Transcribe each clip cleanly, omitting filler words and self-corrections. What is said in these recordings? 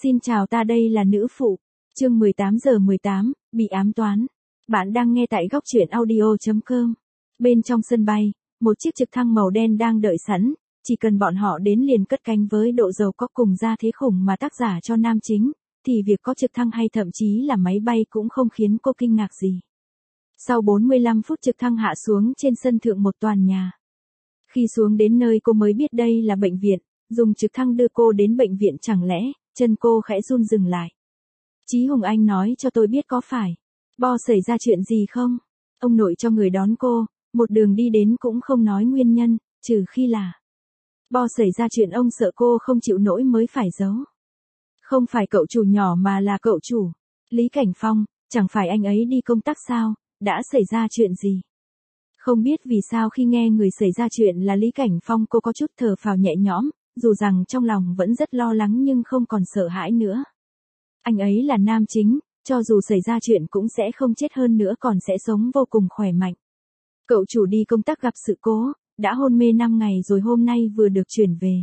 Xin chào, ta đây là nữ phụ. Chương 18:18, bị ám toán. Bạn đang nghe tại góc truyện audio.com. Bên trong sân bay, một chiếc trực thăng màu đen đang đợi sẵn, chỉ cần bọn họ đến liền cất cánh với độ giàu có cùng gia thế khủng mà tác giả cho nam chính, thì việc có trực thăng hay thậm chí là máy bay cũng không khiến cô kinh ngạc gì. Sau 45 phút trực thăng hạ xuống trên sân thượng một tòa nhà. Khi xuống đến nơi cô mới biết đây là bệnh viện, dùng trực thăng đưa cô đến bệnh viện chẳng lẽ, chân cô khẽ run dừng lại. Chí Hùng Anh nói cho tôi biết có phải. Bo xảy ra chuyện gì không? Ông nội cho người đón cô, một đường đi đến cũng không nói nguyên nhân, trừ khi là Bo xảy ra chuyện ông sợ cô không chịu nổi mới phải giấu. Không phải cậu chủ nhỏ mà là cậu chủ. Lý Cảnh Phong, chẳng phải anh ấy đi công tác sao, đã xảy ra chuyện gì? Không biết vì sao khi nghe người xảy ra chuyện là Lý Cảnh Phong cô có chút thở phào nhẹ nhõm, dù rằng trong lòng vẫn rất lo lắng nhưng không còn sợ hãi nữa. Anh ấy là nam chính, cho dù xảy ra chuyện cũng sẽ không chết hơn nữa còn sẽ sống vô cùng khỏe mạnh. Cậu chủ đi công tác gặp sự cố, đã hôn mê 5 ngày rồi hôm nay vừa được chuyển về.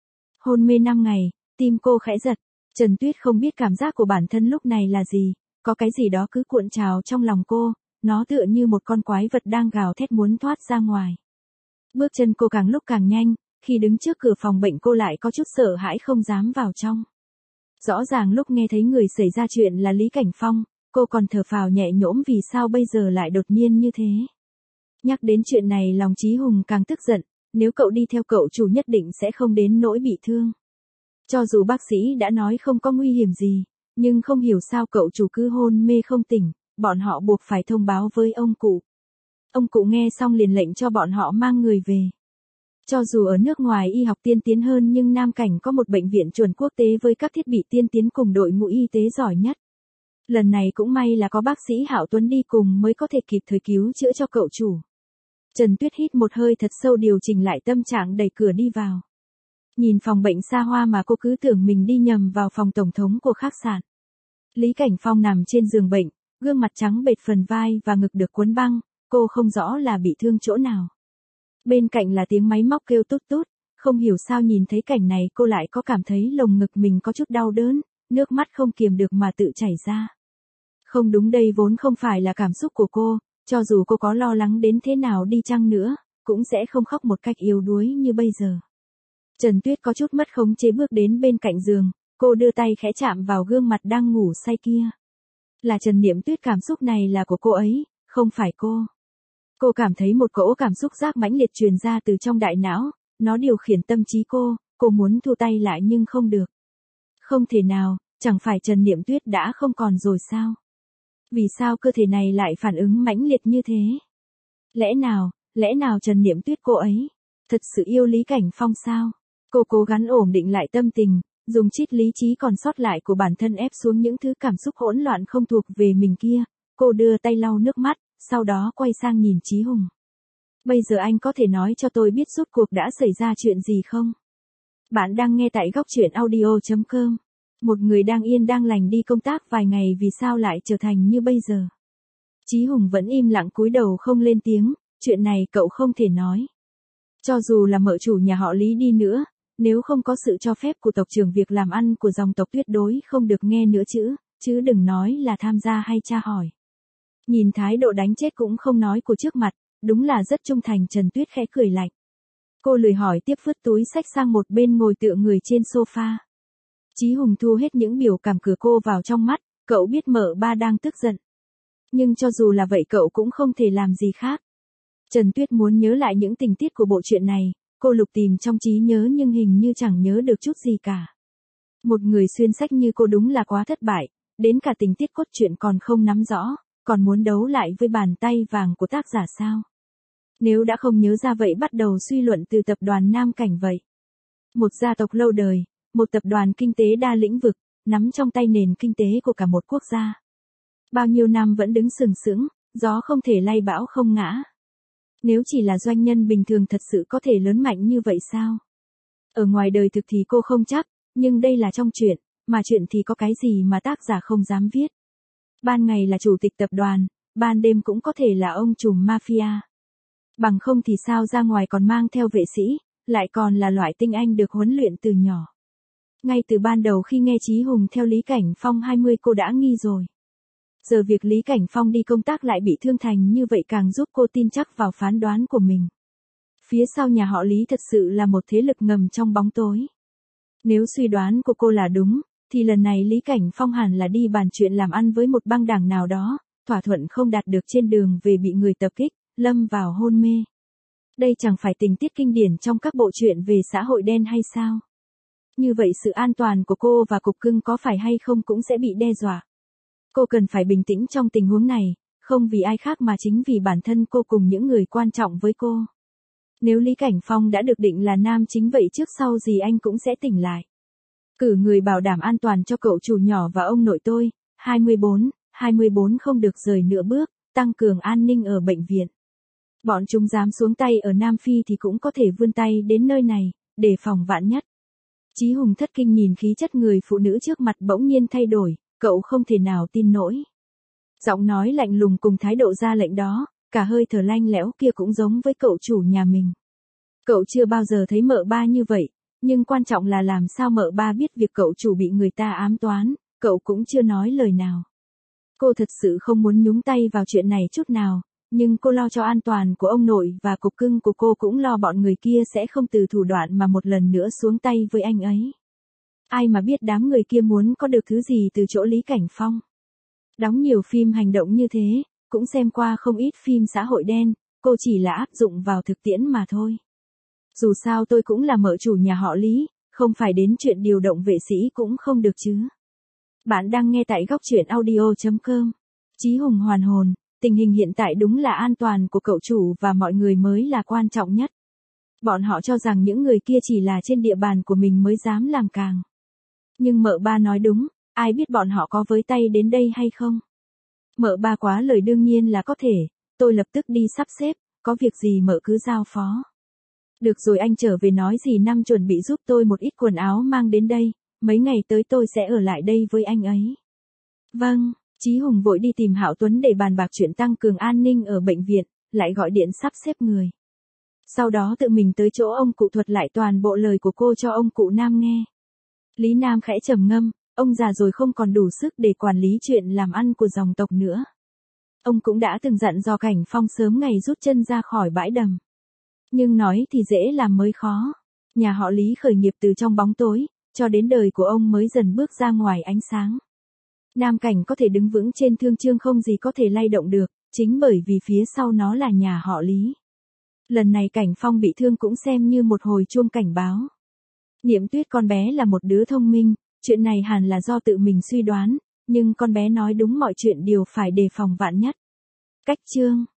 Hôn mê 5 ngày, tim cô khẽ giật. Trần Tuyết không biết cảm giác của bản thân lúc này là gì, có cái gì đó cứ cuộn trào trong lòng cô, nó tựa như một con quái vật đang gào thét muốn thoát ra ngoài. Bước chân cô càng lúc càng nhanh, khi đứng trước cửa phòng bệnh cô lại có chút sợ hãi không dám vào trong. Rõ ràng lúc nghe thấy người xảy ra chuyện là Lý Cảnh Phong, cô còn thở phào nhẹ nhõm vì sao bây giờ lại đột nhiên như thế. Nhắc đến chuyện này lòng Chí Hùng càng tức giận, nếu cậu đi theo cậu chủ nhất định sẽ không đến nỗi bị thương. Cho dù bác sĩ đã nói không có nguy hiểm gì, nhưng không hiểu sao cậu chủ cứ hôn mê không tỉnh, bọn họ buộc phải thông báo với ông cụ. Ông cụ nghe xong liền lệnh cho bọn họ mang người về. Cho dù ở nước ngoài y học tiên tiến hơn nhưng Nam Cảnh có một bệnh viện chuẩn quốc tế với các thiết bị tiên tiến cùng đội ngũ y tế giỏi nhất. Lần này cũng may là có bác sĩ Hạo Tuấn đi cùng mới có thể kịp thời cứu chữa cho cậu chủ. Trần Tuyết hít một hơi thật sâu điều chỉnh lại tâm trạng đẩy cửa đi vào. Nhìn phòng bệnh xa hoa mà cô cứ tưởng mình đi nhầm vào phòng tổng thống của khách sạn. Lý Cảnh Phong nằm trên giường bệnh, gương mặt trắng bệch phần vai và ngực được quấn băng, cô không rõ là bị thương chỗ nào. Bên cạnh là tiếng máy móc kêu tút tút, không hiểu sao nhìn thấy cảnh này cô lại có cảm thấy lồng ngực mình có chút đau đớn, nước mắt không kiềm được mà tự chảy ra. Không đúng, đây vốn không phải là cảm xúc của cô, cho dù cô có lo lắng đến thế nào đi chăng nữa, cũng sẽ không khóc một cách yếu đuối như bây giờ. Trần Tuyết có chút mất khống chế bước đến bên cạnh giường, cô đưa tay khẽ chạm vào gương mặt đang ngủ say kia. Là Trần Niệm Tuyết, cảm xúc này là của cô ấy, không phải cô. Cô cảm thấy một cỗ cảm xúc giác mãnh liệt truyền ra từ trong đại não, nó điều khiển tâm trí cô muốn thu tay lại nhưng không được. Không thể nào, chẳng phải Trần Niệm Tuyết đã không còn rồi sao? Vì sao cơ thể này lại phản ứng mãnh liệt như thế? Lẽ nào Trần Niệm Tuyết cô ấy thật sự yêu Lý Cảnh Phong sao? Cô cố gắng ổn định lại tâm tình, dùng triết lý trí còn sót lại của bản thân ép xuống những thứ cảm xúc hỗn loạn không thuộc về mình kia. Cô đưa tay lau nước mắt, sau đó quay sang nhìn Chí Hùng. Bây giờ anh có thể nói cho tôi biết rốt cuộc đã xảy ra chuyện gì không? Bạn đang nghe tại góc truyện audio.com. Một người đang yên đang lành đi công tác vài ngày vì sao lại trở thành như bây giờ? Chí Hùng vẫn im lặng cúi đầu không lên tiếng, chuyện này cậu không thể nói. Cho dù là mợ chủ nhà họ Lý đi nữa, nếu không có sự cho phép của tộc trưởng việc làm ăn của dòng tộc tuyệt đối không được nghe nữa chứ đừng nói là tham gia hay tra hỏi. Nhìn thái độ đánh chết cũng không nói của trước mặt, đúng là rất trung thành. Trần Tuyết khẽ cười lạnh. Cô lười hỏi tiếp, vứt túi xách sang một bên ngồi tựa người trên sofa. Chí Hùng thu hết những biểu cảm cửa cô vào trong mắt, cậu biết mợ ba đang tức giận. Nhưng cho dù là vậy cậu cũng không thể làm gì khác. Trần Tuyết muốn nhớ lại những tình tiết của bộ truyện này, cô lục tìm trong trí nhớ nhưng hình như chẳng nhớ được chút gì cả. Một người xuyên sách như cô đúng là quá thất bại, đến cả tình tiết cốt truyện còn không nắm rõ, còn muốn đấu lại với bàn tay vàng của tác giả sao? Nếu đã không nhớ ra vậy bắt đầu suy luận từ tập đoàn Nam Cảnh vậy. Một gia tộc lâu đời, một tập đoàn kinh tế đa lĩnh vực, nắm trong tay nền kinh tế của cả một quốc gia. Bao nhiêu năm vẫn đứng sừng sững, gió không thể lay bão không ngã. Nếu chỉ là doanh nhân bình thường thật sự có thể lớn mạnh như vậy sao? Ở ngoài đời thực thì cô không chắc, nhưng đây là trong truyện, mà chuyện thì có cái gì mà tác giả không dám viết. Ban ngày là chủ tịch tập đoàn, ban đêm cũng có thể là ông trùm mafia. Bằng không thì sao ra ngoài còn mang theo vệ sĩ, lại còn là loại tinh anh được huấn luyện từ nhỏ. Ngay từ ban đầu khi nghe Chí Hùng theo Lý Cảnh Phong 20 cô đã nghi rồi. Giờ việc Lý Cảnh Phong đi công tác lại bị thương thành như vậy càng giúp cô tin chắc vào phán đoán của mình. Phía sau nhà họ Lý thật sự là một thế lực ngầm trong bóng tối. Nếu suy đoán của cô là đúng, thì lần này Lý Cảnh Phong hẳn là đi bàn chuyện làm ăn với một băng đảng nào đó, thỏa thuận không đạt được trên đường về bị người tập kích, lâm vào hôn mê. Đây chẳng phải tình tiết kinh điển trong các bộ truyện về xã hội đen hay sao? Như vậy sự an toàn của cô và cục cưng có phải hay không cũng sẽ bị đe dọa. Cô cần phải bình tĩnh trong tình huống này, không vì ai khác mà chính vì bản thân cô cùng những người quan trọng với cô. Nếu Lý Cảnh Phong đã được định là nam chính vậy trước sau gì anh cũng sẽ tỉnh lại. Cử người bảo đảm an toàn cho cậu chủ nhỏ và ông nội tôi, 24 không được rời nửa bước, tăng cường an ninh ở bệnh viện. Bọn chúng dám xuống tay ở Nam Phi thì cũng có thể vươn tay đến nơi này, để phòng vạn nhất. Chí Hùng thất kinh nhìn khí chất người phụ nữ trước mặt bỗng nhiên thay đổi, cậu không thể nào tin nổi. Giọng nói lạnh lùng cùng thái độ ra lệnh đó, cả hơi thở lanh lẽo kia cũng giống với cậu chủ nhà mình. Cậu chưa bao giờ thấy mợ ba như vậy, nhưng quan trọng là làm sao mợ ba biết việc cậu chủ bị người ta ám toán, cậu cũng chưa nói lời nào. Cô thật sự không muốn nhúng tay vào chuyện này chút nào, nhưng cô lo cho an toàn của ông nội và cục cưng của cô cũng lo bọn người kia sẽ không từ thủ đoạn mà một lần nữa xuống tay với anh ấy. Ai mà biết đám người kia muốn có được thứ gì từ chỗ Lý Cảnh Phong. Đóng nhiều phim hành động như thế, cũng xem qua không ít phim xã hội đen, cô chỉ là áp dụng vào thực tiễn mà thôi. Dù sao tôi cũng là mợ chủ nhà họ Lý, không phải đến chuyện điều động vệ sĩ cũng không được chứ. Bạn đang nghe tại góc truyện audio.com. Chí Hùng hoàn hồn, tình hình hiện tại đúng là an toàn của cậu chủ và mọi người mới là quan trọng nhất. Bọn họ cho rằng những người kia chỉ là trên địa bàn của mình mới dám làm càng. Nhưng mợ ba nói đúng, ai biết bọn họ có với tay đến đây hay không? Mợ ba quá lời đương nhiên là có thể, tôi lập tức đi sắp xếp, có việc gì mợ cứ giao phó. Được rồi anh trở về nói gì năm chuẩn bị giúp tôi một ít quần áo mang đến đây, mấy ngày tới tôi sẽ ở lại đây với anh ấy. Vâng, Chí Hùng vội đi tìm Hạo Tuấn để bàn bạc chuyện tăng cường an ninh ở bệnh viện, lại gọi điện sắp xếp người. Sau đó tự mình tới chỗ ông cụ thuật lại toàn bộ lời của cô cho ông cụ Nam nghe. Lý Nam khẽ trầm ngâm, ông già rồi không còn đủ sức để quản lý chuyện làm ăn của dòng tộc nữa. Ông cũng đã từng dặn dò Cảnh Phong sớm ngày rút chân ra khỏi bãi đầm. Nhưng nói thì dễ làm mới khó. Nhà họ Lý khởi nghiệp từ trong bóng tối, cho đến đời của ông mới dần bước ra ngoài ánh sáng. Nam Cảnh có thể đứng vững trên thương chương không gì có thể lay động được, chính bởi vì phía sau nó là nhà họ Lý. Lần này Cảnh Phong bị thương cũng xem như một hồi chuông cảnh báo. Niệm Tuyết con bé là một đứa thông minh, chuyện này hẳn là do tự mình suy đoán, nhưng con bé nói đúng mọi chuyện đều phải đề phòng vạn nhất. Cách chương